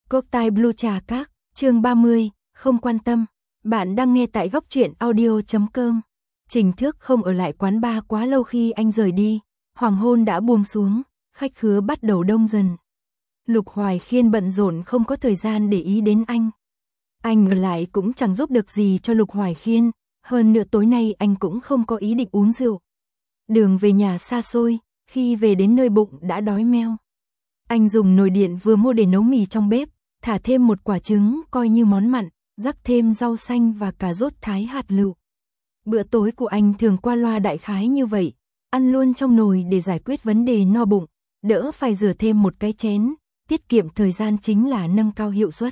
Cốc tai Blue trà các, chương 30, không quan tâm. Bạn đang nghe tại góc truyện audio.com. Trình Thước không ở lại quán bar quá lâu khi anh rời đi, hoàng hôn đã buông xuống, khách khứa bắt đầu đông dần. Lục Hoài Khiên bận rộn không có thời gian để ý đến anh. Anh ở lại cũng chẳng giúp được gì cho Lục Hoài Khiên, hơn nữa tối nay anh cũng không có ý định uống rượu. Đường về nhà xa xôi, khi về đến nơi bụng đã đói meo. Anh dùng nồi điện vừa mua để nấu mì trong bếp, thả thêm một quả trứng coi như món mặn, rắc thêm rau xanh và cà rốt thái hạt lựu. Bữa tối của anh thường qua loa đại khái như vậy, ăn luôn trong nồi để giải quyết vấn đề no bụng, đỡ phải rửa thêm một cái chén, tiết kiệm thời gian chính là nâng cao hiệu suất.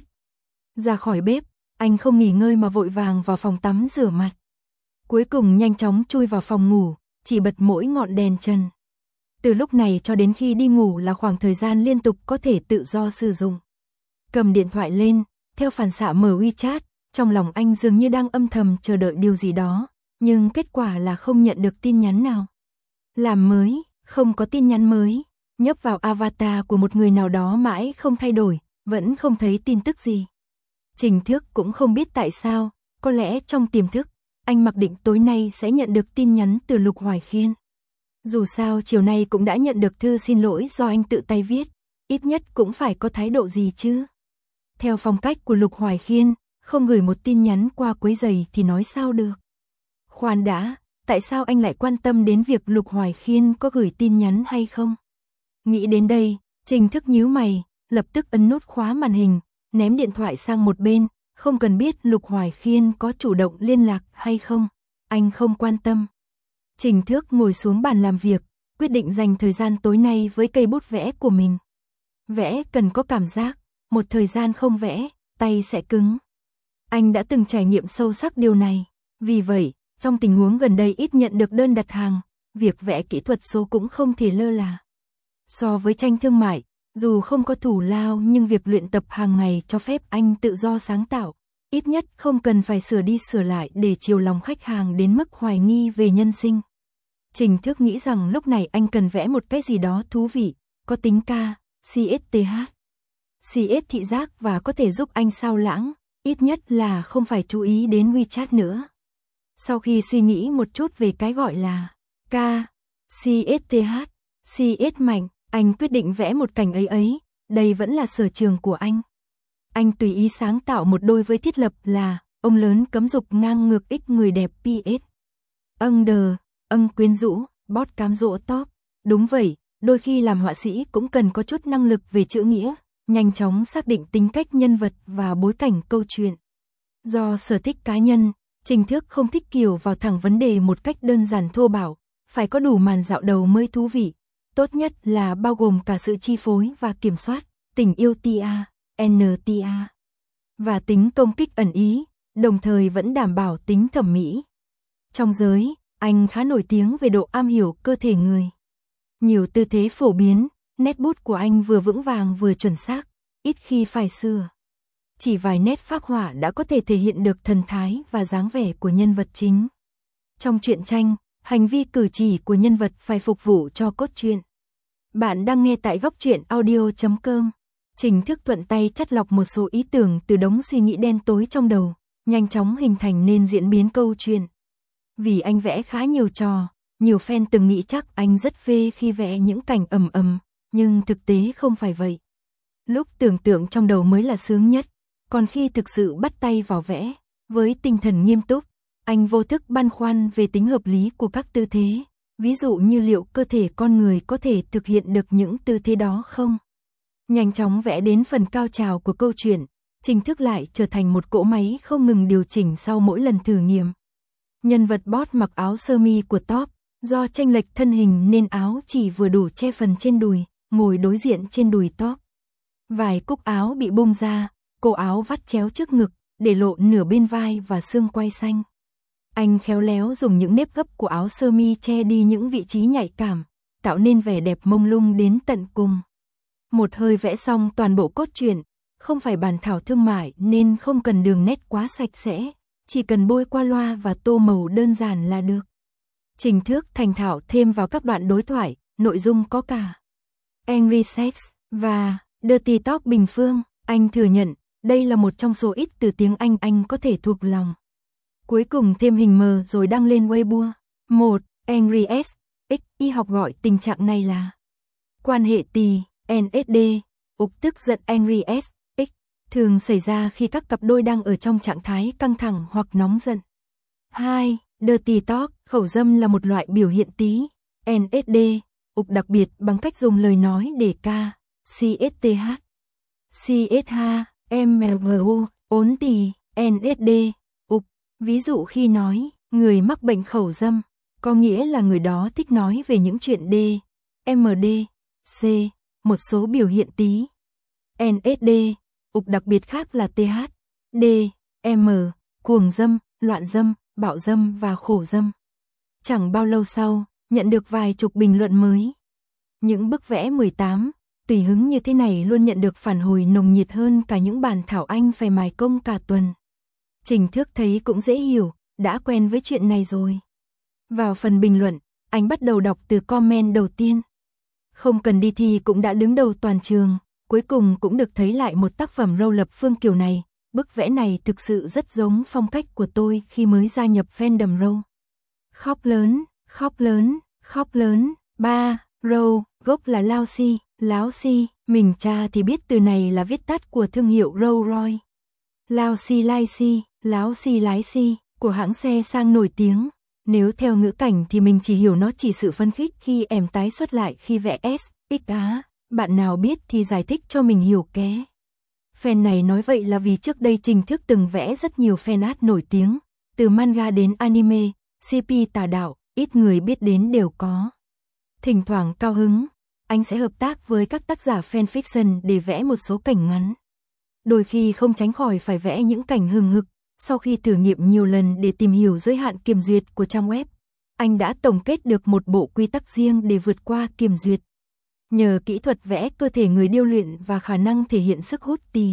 Ra khỏi bếp, anh không nghỉ ngơi mà vội vàng vào phòng tắm rửa mặt. Cuối cùng nhanh chóng chui vào phòng ngủ, chỉ bật mỗi ngọn đèn trần. Từ lúc này cho đến khi đi ngủ là khoảng thời gian liên tục có thể tự do sử dụng. Cầm điện thoại lên, theo phản xạ mở WeChat, trong lòng anh dường như đang âm thầm chờ đợi điều gì đó, nhưng kết quả là không nhận được tin nhắn nào. Làm mới, không có tin nhắn mới, nhấp vào avatar của một người nào đó mãi không thay đổi, vẫn không thấy tin tức gì. Trình Thước cũng không biết tại sao, có lẽ trong tiềm thức, anh mặc định tối nay sẽ nhận được tin nhắn từ Lục Hoài Khiên. Dù sao chiều nay cũng đã nhận được thư xin lỗi do anh tự tay viết, ít nhất cũng phải có thái độ gì chứ. Theo phong cách của Lục Hoài Khiên, không gửi một tin nhắn qua quấy rầy thì nói sao được. Khoan đã, tại sao anh lại quan tâm đến việc Lục Hoài Khiên có gửi tin nhắn hay không? Nghĩ đến đây, Trình Thức nhíu mày, lập tức ấn nút khóa màn hình, ném điện thoại sang một bên, không cần biết Lục Hoài Khiên có chủ động liên lạc hay không, anh không quan tâm. Trình Thước ngồi xuống bàn làm việc, quyết định dành thời gian tối nay với cây bút vẽ của mình. Vẽ cần có cảm giác, một thời gian không vẽ, tay sẽ cứng. Anh đã từng trải nghiệm sâu sắc điều này, vì vậy, trong tình huống gần đây ít nhận được đơn đặt hàng, việc vẽ kỹ thuật số cũng không thể lơ là. So với tranh thương mại, dù không có thù lao nhưng việc luyện tập hàng ngày cho phép anh tự do sáng tạo, ít nhất không cần phải sửa đi sửa lại để chiều lòng khách hàng đến mức hoài nghi về nhân sinh. Trình Thước nghĩ rằng lúc này anh cần vẽ một cái gì đó thú vị, có tính ca, CSTH. CS thị giác và có thể giúp anh sao lãng, ít nhất là không phải chú ý đến WeChat nữa. Sau khi suy nghĩ một chút về cái gọi là ca, CSTH, CS mạnh, anh quyết định vẽ một cảnh ấy, đây vẫn là sở trường của anh. Anh tùy ý sáng tạo một đôi với thiết lập là ông lớn cấm dục ngang ngược x người đẹp PS. Quyến rũ, bót cám dỗ top. Đúng vậy, đôi khi làm họa sĩ cũng cần có chút năng lực về chữ nghĩa, nhanh chóng xác định tính cách nhân vật và bối cảnh câu chuyện. Do sở thích cá nhân, Trình Thước không thích kiểu vào thẳng vấn đề một cách đơn giản thô bạo, phải có đủ màn dạo đầu mới thú vị. Tốt nhất là bao gồm cả sự chi phối và kiểm soát, tình yêu TA, NTA, và tính công kích ẩn ý, đồng thời vẫn đảm bảo tính thẩm mỹ. Trong giới, anh khá nổi tiếng về độ am hiểu cơ thể người. Nhiều tư thế phổ biến, nét bút của anh vừa vững vàng vừa chuẩn xác, ít khi phải sửa. Chỉ vài nét phác họa đã có thể thể hiện được thần thái và dáng vẻ của nhân vật chính. Trong truyện tranh, hành vi cử chỉ của nhân vật phải phục vụ cho cốt truyện. Bạn đang nghe tại góc truyện audio.com. Trình Thức thuận tay chắt lọc một số ý tưởng từ đống suy nghĩ đen tối trong đầu, nhanh chóng hình thành nên diễn biến câu chuyện. Vì anh vẽ khá nhiều trò, nhiều fan từng nghĩ chắc anh rất phê khi vẽ những cảnh ầm, nhưng thực tế không phải vậy. Lúc tưởng tượng trong đầu mới là sướng nhất, còn khi thực sự bắt tay vào vẽ, với tinh thần nghiêm túc, anh vô thức băn khoăn về tính hợp lý của các tư thế, ví dụ như liệu cơ thể con người có thể thực hiện được những tư thế đó không. Nhanh chóng vẽ đến phần cao trào của câu chuyện, Trình Thức lại trở thành một cỗ máy không ngừng điều chỉnh sau mỗi lần thử nghiệm. Nhân vật boss mặc áo sơ mi của top, do chênh lệch thân hình nên áo chỉ vừa đủ che phần trên đùi, ngồi đối diện trên đùi top. Vài cúc áo bị bung ra, cổ áo vắt chéo trước ngực, để lộ nửa bên vai và xương quai xanh. Anh khéo léo dùng những nếp gấp của áo sơ mi che đi những vị trí nhạy cảm, tạo nên vẻ đẹp mông lung đến tận cùng. Một hơi vẽ xong toàn bộ cốt truyện, không phải bản thảo thương mại nên không cần đường nét quá sạch sẽ, chỉ cần bôi qua loa và tô màu đơn giản là được. Trình Thước thành thạo thêm vào các đoạn đối thoại, nội dung có cả Angry Sex và Dirty Talk Bình Phương, Anh thừa nhận, đây là một trong số ít từ tiếng anh có thể thuộc lòng. Cuối cùng thêm hình mờ rồi đăng lên Weibo. 1. Angry S. X. Y học gọi tình trạng này là quan hệ tỳ, NSD, ục tức giận Angry S. X. Thường xảy ra khi các cặp đôi đang ở trong trạng thái căng thẳng hoặc nóng giận. 2. Dirty Talk. Khẩu dâm là một loại biểu hiện tí, NSD, ục đặc biệt bằng cách dùng lời nói để ca, CSTH, CSH, MLU, ốn tỳ, NSD, ục. Ví dụ khi nói, người mắc bệnh khẩu dâm, có nghĩa là người đó thích nói về những chuyện D, MD, C, một số biểu hiện tí. NSD, ục đặc biệt khác là TH, D, M, cuồng dâm, loạn dâm, bạo dâm và khổ dâm. Chẳng bao lâu sau, nhận được vài chục bình luận mới. Những bức vẽ 18, tùy hứng như thế này luôn nhận được phản hồi nồng nhiệt hơn cả những bản thảo anh phải mài công cả tuần. Trình Thước thấy cũng dễ hiểu, đã quen với chuyện này rồi. Vào phần bình luận, anh bắt đầu đọc từ comment đầu tiên. Không cần đi thi cũng đã đứng đầu toàn trường, cuối cùng cũng được thấy lại một tác phẩm râu lập phương kiểu này. Bức vẽ này thực sự rất giống phong cách của tôi khi mới gia nhập fandom râu. Khóc lớn, khóc lớn, khóc lớn. 3. Râu, gốc là lao si, láo si. Mình tra thì biết từ này là viết tắt của thương hiệu Rolls Royce. Lao si lai si, láo si lái si, của hãng xe sang nổi tiếng. Nếu theo ngữ cảnh thì mình chỉ hiểu nó chỉ sự phấn khích khi em tái xuất lại khi vẽ S, X á. Bạn nào biết thì giải thích cho mình hiểu ké. Fan này nói vậy là vì trước đây Trình Thước từng vẽ rất nhiều fan art nổi tiếng, từ manga đến anime, CP tà đạo, ít người biết đến đều có. Thỉnh thoảng cao hứng, anh sẽ hợp tác với các tác giả fanfiction để vẽ một số cảnh ngắn. Đôi khi không tránh khỏi phải vẽ những cảnh hừng hực, sau khi thử nghiệm nhiều lần để tìm hiểu giới hạn kiểm duyệt của trang web, anh đã tổng kết được một bộ quy tắc riêng để vượt qua kiểm duyệt. Nhờ kỹ thuật vẽ cơ thể người điêu luyện và khả năng thể hiện sức hút tỳ,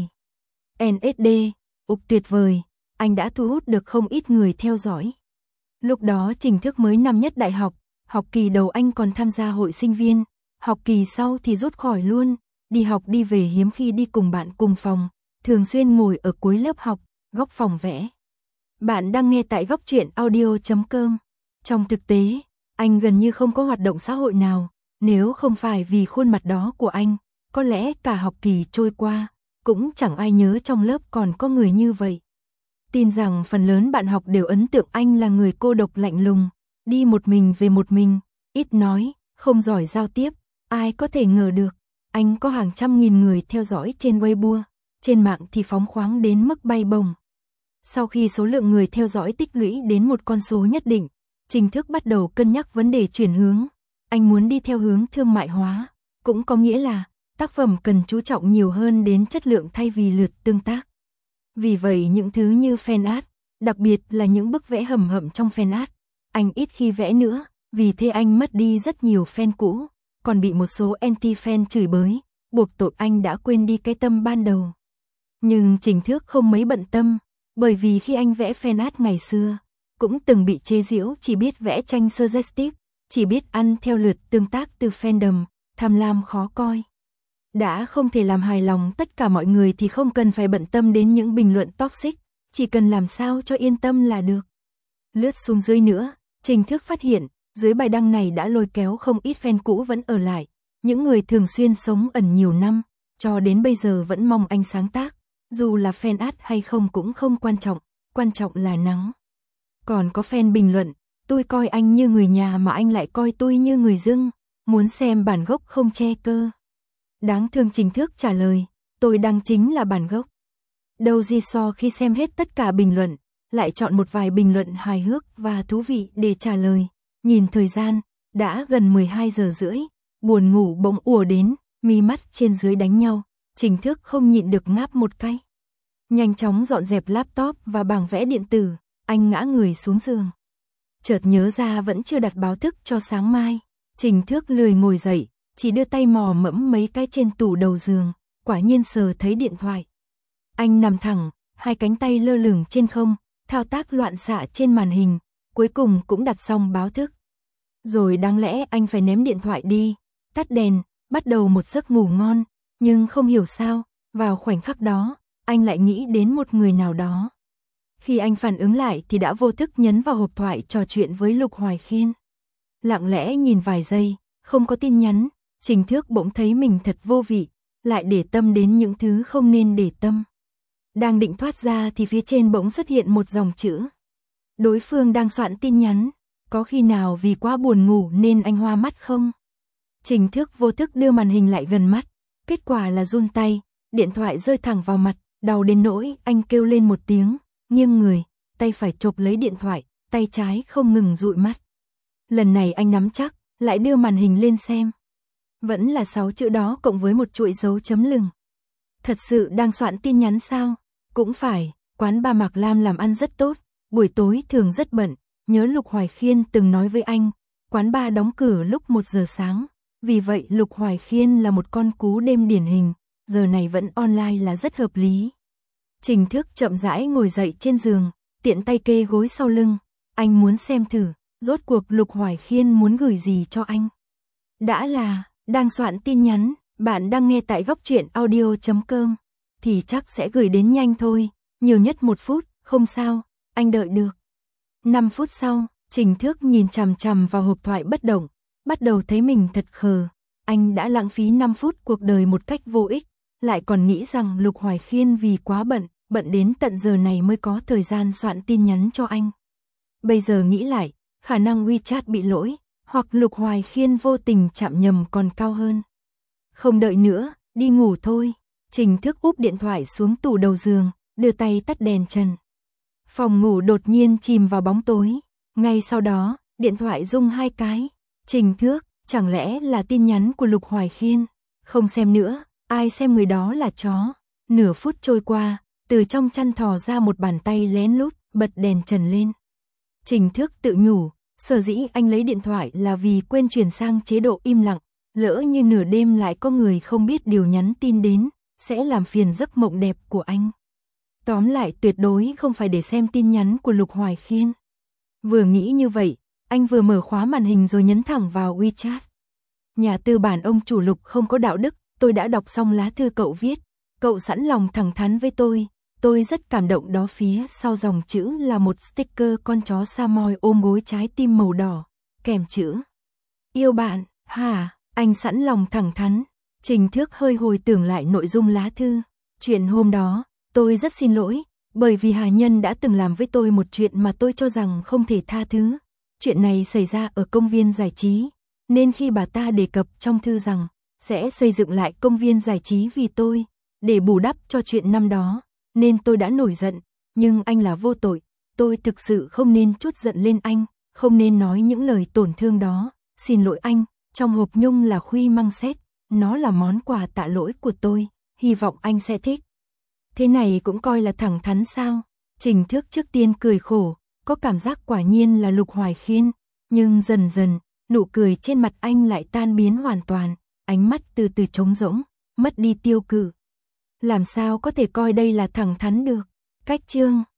NSD, ục tuyệt vời, anh đã thu hút được không ít người theo dõi. Lúc đó Trình Thước mới năm nhất đại học, học kỳ đầu anh còn tham gia hội sinh viên, học kỳ sau thì rút khỏi luôn, đi học đi về hiếm khi đi cùng bạn cùng phòng, thường xuyên ngồi ở cuối lớp học, góc phòng vẽ. Bạn đang nghe tại góc truyện audio.com. Trong thực tế, anh gần như không có hoạt động xã hội nào, nếu không phải vì khuôn mặt đó của anh, có lẽ cả học kỳ trôi qua, cũng chẳng ai nhớ trong lớp còn có người như vậy. Tin rằng phần lớn bạn học đều ấn tượng anh là người cô độc lạnh lùng, đi một mình về một mình, ít nói, không giỏi giao tiếp, ai có thể ngờ được, anh có hàng trăm nghìn người theo dõi trên Weibo, trên mạng thì phóng khoáng đến mức bay bổng. Sau khi số lượng người theo dõi tích lũy đến một con số nhất định, Trình Thước bắt đầu cân nhắc vấn đề chuyển hướng. Anh muốn đi theo hướng thương mại hóa, cũng có nghĩa là tác phẩm cần chú trọng nhiều hơn đến chất lượng thay vì lượt tương tác. Vì vậy những thứ như fan art, đặc biệt là những bức vẽ hầm hậm trong fan art, anh ít khi vẽ nữa, vì thế anh mất đi rất nhiều fan cũ, còn bị một số anti-fan chửi bới, buộc tội anh đã quên đi cái tâm ban đầu. Nhưng Trình Thước không mấy bận tâm, bởi vì khi anh vẽ fan art ngày xưa, cũng từng bị chế giễu chỉ biết vẽ tranh suggestive, chỉ biết ăn theo lượt tương tác từ fandom, tham lam khó coi. Đã không thể làm hài lòng tất cả mọi người thì không cần phải bận tâm đến những bình luận toxic, chỉ cần làm sao cho yên tâm là được. Lướt xuống dưới nữa, Trình Thước phát hiện, dưới bài đăng này đã lôi kéo không ít fan cũ vẫn ở lại, những người thường xuyên sống ẩn nhiều năm, cho đến bây giờ vẫn mong anh sáng tác, dù là fan art hay không cũng không quan trọng là nắng. Còn có fan bình luận, tôi coi anh như người nhà mà anh lại coi tôi như người dưng, muốn xem bản gốc không che cơ. Đáng thương Trình Thước trả lời, tôi đăng chính là bản gốc. Đâu gì so khi xem hết tất cả bình luận, lại chọn một vài bình luận hài hước và thú vị để trả lời. Nhìn thời gian, đã gần 12 giờ rưỡi, buồn ngủ bỗng ùa đến, mi mắt trên dưới đánh nhau, Trình Thước không nhịn được ngáp một cái. Nhanh chóng dọn dẹp laptop và bảng vẽ điện tử, anh ngã người xuống giường. Chợt nhớ ra vẫn chưa đặt báo thức cho sáng mai, Trình Thước lười ngồi dậy, chỉ đưa tay mò mẫm mấy cái trên tủ đầu giường, quả nhiên sờ thấy điện thoại. Anh nằm thẳng, hai cánh tay lơ lửng trên không, thao tác loạn xạ trên màn hình, cuối cùng cũng đặt xong báo thức. Rồi đáng lẽ anh phải ném điện thoại đi, tắt đèn, bắt đầu một giấc ngủ ngon, nhưng không hiểu sao, Vào khoảnh khắc đó, anh lại nghĩ đến một người nào đó. Khi anh phản ứng lại thì đã vô thức nhấn vào hộp thoại trò chuyện với Lục Hoài Khiên. Lặng lẽ nhìn vài giây, không có tin nhắn, Trình Thước bỗng thấy mình thật vô vị, lại để tâm đến những thứ không nên để tâm. Đang định thoát ra thì phía trên bỗng xuất hiện một dòng chữ. Đối phương đang soạn tin nhắn, có khi nào vì quá buồn ngủ nên anh hoa mắt không? Trình Thước vô thức đưa màn hình lại gần mắt, kết quả là run tay, điện thoại rơi thẳng vào mặt, đau đến nỗi anh kêu lên một tiếng, nghiêng người, tay phải chộp lấy điện thoại, tay trái không ngừng dụi mắt. Lần này anh nắm chắc, lại đưa màn hình lên xem. Vẫn là 6 chữ đó cộng với một chuỗi dấu chấm lửng. Thật sự đang soạn tin nhắn sao? Cũng phải, quán ba Mạc Lam làm ăn rất tốt, buổi tối thường rất bận, nhớ Lục Hoài Khiên từng nói với anh, quán ba đóng cửa lúc 1 giờ sáng, vì vậy Lục Hoài Khiên là một con cú đêm điển hình, giờ này vẫn online là rất hợp lý. Trình Thước chậm rãi ngồi dậy trên giường, tiện tay kê gối sau lưng, anh muốn xem thử, rốt cuộc Lục Hoài Khiên muốn gửi gì cho anh. Đã là, đang soạn tin nhắn, bạn đang nghe tại góc truyện audio.com, thì chắc sẽ gửi đến nhanh thôi, nhiều nhất 1 phút, không sao, anh đợi được. 5 phút sau, Trình Thước nhìn chằm chằm vào hộp thoại bất động, bắt đầu thấy mình thật khờ, anh đã lãng phí 5 phút cuộc đời một cách vô ích, lại còn nghĩ rằng Lục Hoài Khiên vì quá bận đến tận giờ này mới có thời gian soạn tin nhắn cho anh. Bây giờ nghĩ lại, khả năng WeChat bị lỗi, hoặc Lục Hoài Khiên vô tình chạm nhầm còn cao hơn. Không đợi nữa, đi ngủ thôi. Trình Thước úp điện thoại xuống tủ đầu giường, đưa tay tắt đèn trần. Phòng ngủ đột nhiên chìm vào bóng tối. Ngay sau đó, điện thoại rung 2 cái. Trình Thước, chẳng lẽ là tin nhắn của Lục Hoài Khiên? Không xem nữa, ai xem người đó là chó. Nửa phút trôi qua, từ trong chăn thò ra một bàn tay lén lút, bật đèn trần lên. Trình Thước tự nhủ, sở dĩ anh lấy điện thoại là vì quên chuyển sang chế độ im lặng, lỡ như nửa đêm lại có người không biết điều nhắn tin đến, sẽ làm phiền giấc mộng đẹp của anh. Tóm lại tuyệt đối không phải để xem tin nhắn của Lục Hoài Khiên. Vừa nghĩ như vậy, anh vừa mở khóa màn hình rồi nhấn thẳng vào WeChat. Nhà tư bản ông chủ Lục không có đạo đức, tôi đã đọc xong lá thư cậu viết, cậu sẵn lòng thẳng thắn với tôi rất cảm động đó. Phía sau dòng chữ là một sticker con chó Samoy ôm gối trái tim màu đỏ, kèm chữ yêu bạn. Hả, anh sẵn lòng thẳng thắn. Trình Thước hơi hồi tưởng lại nội dung lá thư. Chuyện hôm đó, tôi rất xin lỗi, bởi vì Hà Nhân đã từng làm với tôi một chuyện mà tôi cho rằng không thể tha thứ. Chuyện này xảy ra ở công viên giải trí, nên khi bà ta đề cập trong thư rằng sẽ xây dựng lại công viên giải trí vì tôi, để bù đắp cho chuyện năm đó, nên tôi đã nổi giận, nhưng anh là vô tội, tôi thực sự không nên trút giận lên anh, không nên nói những lời tổn thương đó, xin lỗi anh. Trong hộp nhung là khuy măng xét, nó là món quà tạ lỗi của tôi, hy vọng anh sẽ thích. Thế này cũng coi là thẳng thắn sao? Trình Thước trước tiên cười khổ, có cảm giác quả nhiên là Lục Hoài Khiên, nhưng dần dần, nụ cười trên mặt anh lại tan biến hoàn toàn, ánh mắt từ từ trống rỗng, mất đi tiêu cự. Làm sao có thể coi đây là thẳng thắn được? Cách chương